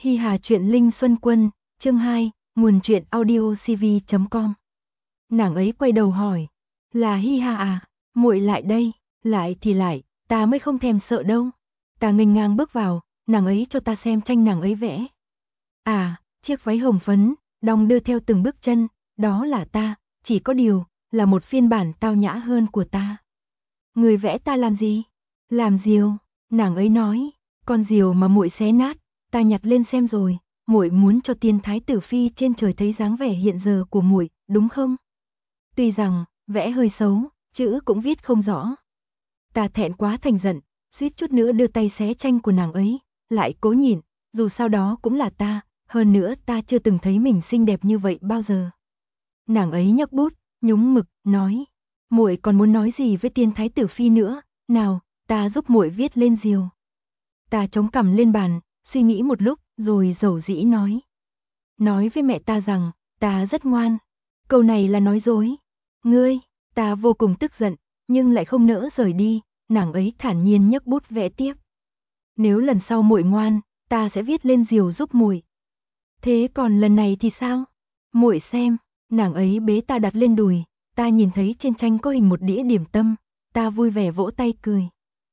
Hi Hà truyện Linh Xuân Quân, chương 2, nguồn truyện audiocv.com. Nàng ấy quay đầu hỏi, là Hi Hà à, muội lại đây, lại thì lại, ta mới không thèm sợ đâu. Ta nghênh ngang bước vào, nàng ấy cho ta xem tranh nàng ấy vẽ. À, chiếc váy hồng phấn, đong đưa theo từng bước chân, đó là ta, chỉ có điều, là một phiên bản tao nhã hơn của ta. Người vẽ ta làm gì? Làm diều, nàng ấy nói, con diều mà muội xé nát, ta nhặt lên xem rồi, muội muốn cho tiên thái tử phi trên trời thấy dáng vẻ hiện giờ của muội, đúng không? Tuy rằng, vẽ hơi xấu, chữ cũng viết không rõ. Ta thẹn quá thành giận, suýt chút nữa đưa tay xé tranh của nàng ấy, lại cố nhịn, dù sao đó cũng là ta, hơn nữa ta chưa từng thấy mình xinh đẹp như vậy bao giờ. Nàng ấy nhấc bút, nhúng mực, nói, muội còn muốn nói gì với tiên thái tử phi nữa, nào, ta giúp muội viết lên diều. Ta chống cằm lên bàn, suy nghĩ một lúc, rồi dầu dĩ nói. Nói với mẹ ta rằng, ta rất ngoan. Câu này là nói dối. Ngươi, ta vô cùng tức giận, nhưng lại không nỡ rời đi, nàng ấy thản nhiên nhấc bút vẽ tiếp. Nếu lần sau muội ngoan, ta sẽ viết lên diều giúp muội. Thế còn lần này thì sao? Muội xem, nàng ấy bế ta đặt lên đùi, ta nhìn thấy trên tranh có hình một đĩa điểm tâm, ta vui vẻ vỗ tay cười.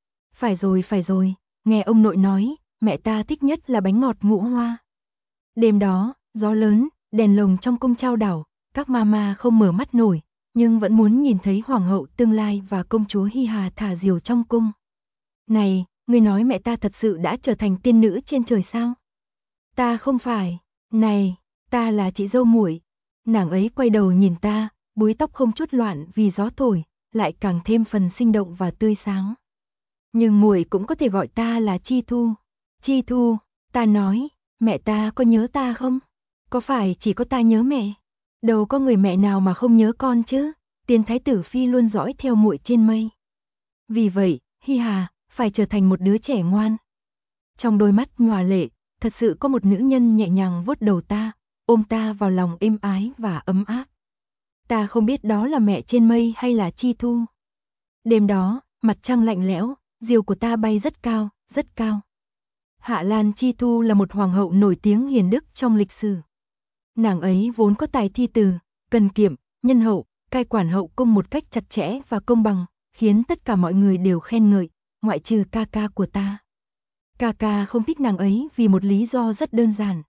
Phải rồi, nghe ông nội nói, mẹ ta thích nhất là bánh ngọt ngũ hoa. Đêm đó, gió lớn, đèn lồng trong cung chao đảo, các mama không mở mắt nổi, nhưng vẫn muốn nhìn thấy hoàng hậu tương lai và công chúa Hi Hà thả diều trong cung. Này, ngươi nói mẹ ta thật sự đã trở thành tiên nữ trên trời sao? Ta không phải, này, ta là chị dâu muội. Nàng ấy quay đầu nhìn ta, búi tóc không chút loạn vì gió thổi, lại càng thêm phần sinh động và tươi sáng. Nhưng muội cũng có thể gọi ta là Chi Thu. Chi Thu, ta nói, mẹ ta có nhớ ta không? Có phải chỉ có ta nhớ mẹ? Đâu có người mẹ nào mà không nhớ con chứ? Tiên thái tử phi luôn dõi theo muội trên mây. Vì vậy, Hi Hà phải trở thành một đứa trẻ ngoan. Trong đôi mắt nhòa lệ, thật sự có một nữ nhân nhẹ nhàng vuốt đầu ta, ôm ta vào lòng êm ái và ấm áp. Ta không biết đó là mẹ trên mây hay là Chi Thu. Đêm đó, mặt trăng lạnh lẽo, diều của ta bay rất cao, rất cao. Hạ Lan Chi Thu là một hoàng hậu nổi tiếng hiền đức trong lịch sử. Nàng ấy vốn có tài thi từ, cần kiệm, nhân hậu, cai quản hậu cung một cách chặt chẽ và công bằng, khiến tất cả mọi người đều khen ngợi, ngoại trừ ca ca của ta. Ca ca không thích nàng ấy vì một lý do rất đơn giản.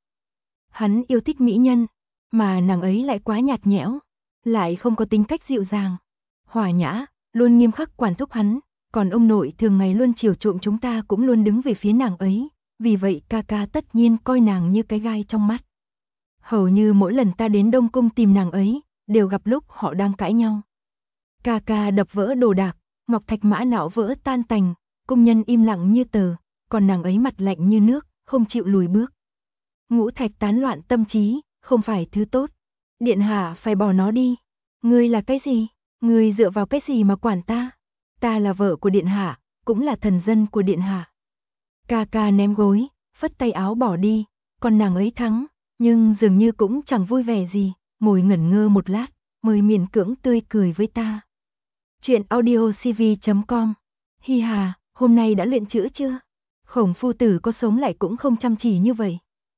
Hắn yêu thích mỹ nhân, mà nàng ấy lại quá nhạt nhẽo, lại không có tính cách dịu dàng, hòa nhã, luôn nghiêm khắc quản thúc hắn, còn ông nội thường ngày luôn chiều chuộng chúng ta cũng luôn đứng về phía nàng ấy, vì vậy ca ca tất nhiên coi nàng như cái gai trong mắt. Hầu như mỗi lần ta đến Đông Cung tìm nàng ấy, đều gặp lúc họ đang cãi nhau. Ca ca đập vỡ đồ đạc, ngọc thạch mã não vỡ tan tành, công nhân im lặng như tờ, còn nàng ấy mặt lạnh như nước, không chịu lùi bước. Ngũ thạch tán loạn tâm trí, không phải thứ tốt. Điện hạ phải bỏ nó đi. Ngươi là cái gì? Ngươi dựa vào cái gì mà quản ta? Ta là vợ của điện hạ, cũng là thần dân của điện hạ. Ca ca ném gối, phất tay áo bỏ đi, còn nàng ấy thắng, nhưng dường như cũng chẳng vui vẻ gì, ngồi ngẩn ngơ một lát, mới miễn cưỡng tươi cười với ta. Chuyện audiocv.com. Hi Hà, hôm nay đã luyện chữ chưa? Khổng phu tử có sống lại cũng không chăm chỉ như vậy.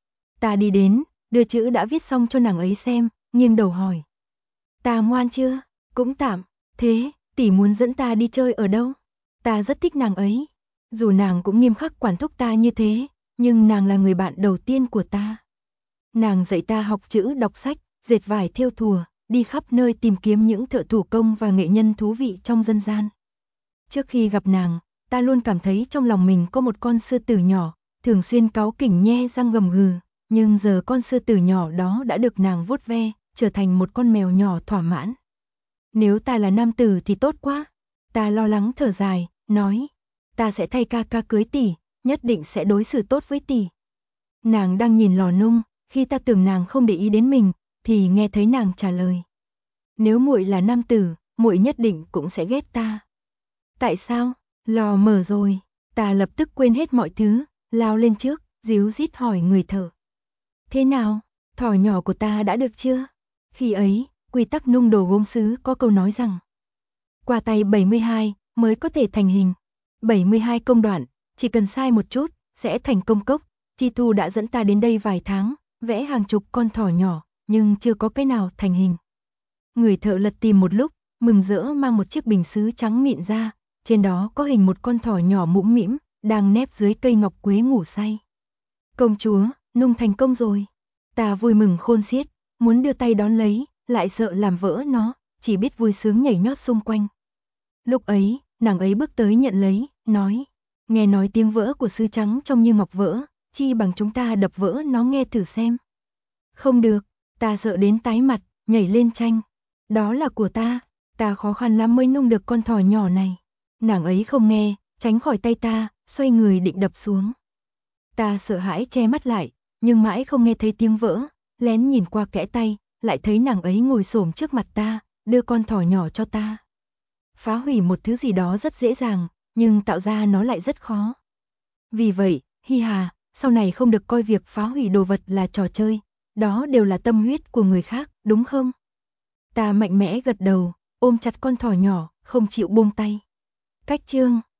Ta đi đến, đưa chữ đã viết xong cho nàng ấy xem, nghiêng đầu hỏi. Ta ngoan chưa? Cũng tạm. Thế, tỷ muốn dẫn ta đi chơi ở đâu? Ta rất thích nàng ấy. Dù nàng cũng nghiêm khắc quản thúc ta như thế, nhưng nàng là người bạn đầu tiên của ta. Nàng dạy ta học chữ đọc sách, dệt vải thêu thùa, đi khắp nơi tìm kiếm những thợ thủ công và nghệ nhân thú vị trong dân gian. Trước khi gặp nàng, ta luôn cảm thấy trong lòng mình có một con sư tử nhỏ, thường xuyên cáu kỉnh nhe răng gầm gừ, nhưng giờ con sư tử nhỏ đó đã được nàng vuốt ve, trở thành một con mèo nhỏ thỏa mãn. Nếu ta là nam tử thì tốt quá. Ta lo lắng thở dài, nói, ta sẽ thay ca ca cưới tỷ, nhất định sẽ đối xử tốt với tỷ. Nàng đang nhìn lò nung, khi ta tưởng nàng không để ý đến mình, thì nghe thấy nàng trả lời. Nếu muội là nam tử, muội nhất định cũng sẽ ghét ta. Tại sao? Lò mở rồi, ta lập tức quên hết mọi thứ, lao lên trước, díu dít hỏi người thợ. Thế nào, thỏi nhỏ của ta đã được chưa? Khi ấy, quy tắc nung đồ gốm sứ có câu nói rằng, qua tay 72 mới có thể thành hình. 72 công đoạn, chỉ cần sai một chút, sẽ thành công cốc, Chi Tu đã dẫn ta đến đây vài tháng, vẽ hàng chục con thỏ nhỏ, nhưng chưa có cái nào thành hình. Người thợ lật tìm một lúc, mừng rỡ mang một chiếc bình sứ trắng mịn ra, trên đó có hình một con thỏ nhỏ mũm mĩm, đang nép dưới cây ngọc quế ngủ say. Công chúa, nung thành công rồi. Ta vui mừng khôn xiết, muốn đưa tay đón lấy, lại sợ làm vỡ nó, chỉ biết vui sướng nhảy nhót xung quanh. Lúc ấy, nàng ấy bước tới nhận lấy, nói, nghe nói tiếng vỡ của sứ trắng trông như ngọc vỡ, chi bằng chúng ta đập vỡ nó nghe thử xem. Không được, ta sợ đến tái mặt, nhảy lên tranh. Đó là của ta khó khăn lắm mới nung được con thỏ nhỏ này. Nàng ấy không nghe, tránh khỏi tay ta, xoay người định đập xuống. Ta sợ hãi che mắt lại, nhưng mãi không nghe thấy tiếng vỡ, lén nhìn qua kẽ tay, lại thấy nàng ấy ngồi xổm trước mặt ta, đưa con thỏ nhỏ cho ta. Phá hủy một thứ gì đó rất dễ dàng, nhưng tạo ra nó lại rất khó. Vì vậy, Hi Hà, sau này không được coi việc phá hủy đồ vật là trò chơi, đó đều là tâm huyết của người khác, đúng không? Ta mạnh mẽ gật đầu, ôm chặt con thỏ nhỏ, không chịu buông tay. Cách chương